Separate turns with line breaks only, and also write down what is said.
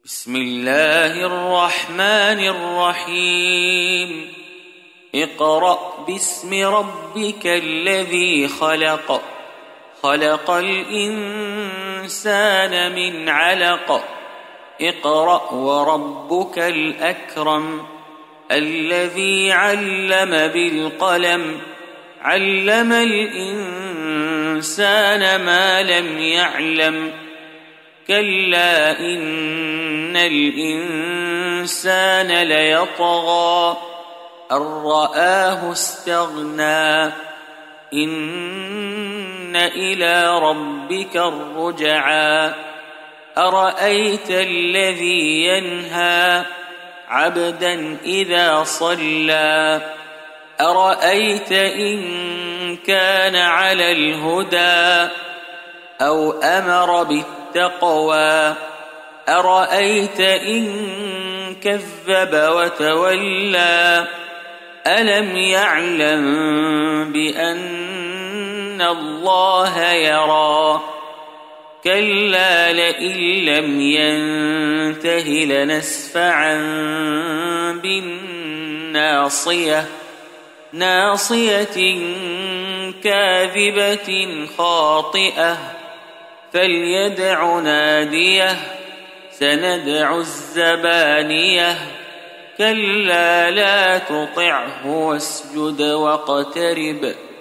بسم الله الرحمن الرحيم اقرأ باسم ربك الذي خلق خلق الإنسان من علق اقرأ وربك الأكرم الذي علم بالقلم علم الإنسان ما لم يعلم كلا إن الإنسان ليطغى أن رآه استغنى إن إلى ربك الرجعى أرأيت الذي ينهى عبدا إذا صلى أرأيت إن كان على الهدى أو أمر بالتقوى أرأيت إن كذب وتولى ألم يعلم بأن الله يرى كلا لئن لم ينته لنسفعا بالناصية ناصية كاذبة خاطئة فليدع ناديه سندع الزبانية كلا لا تطعه واسجد واقترب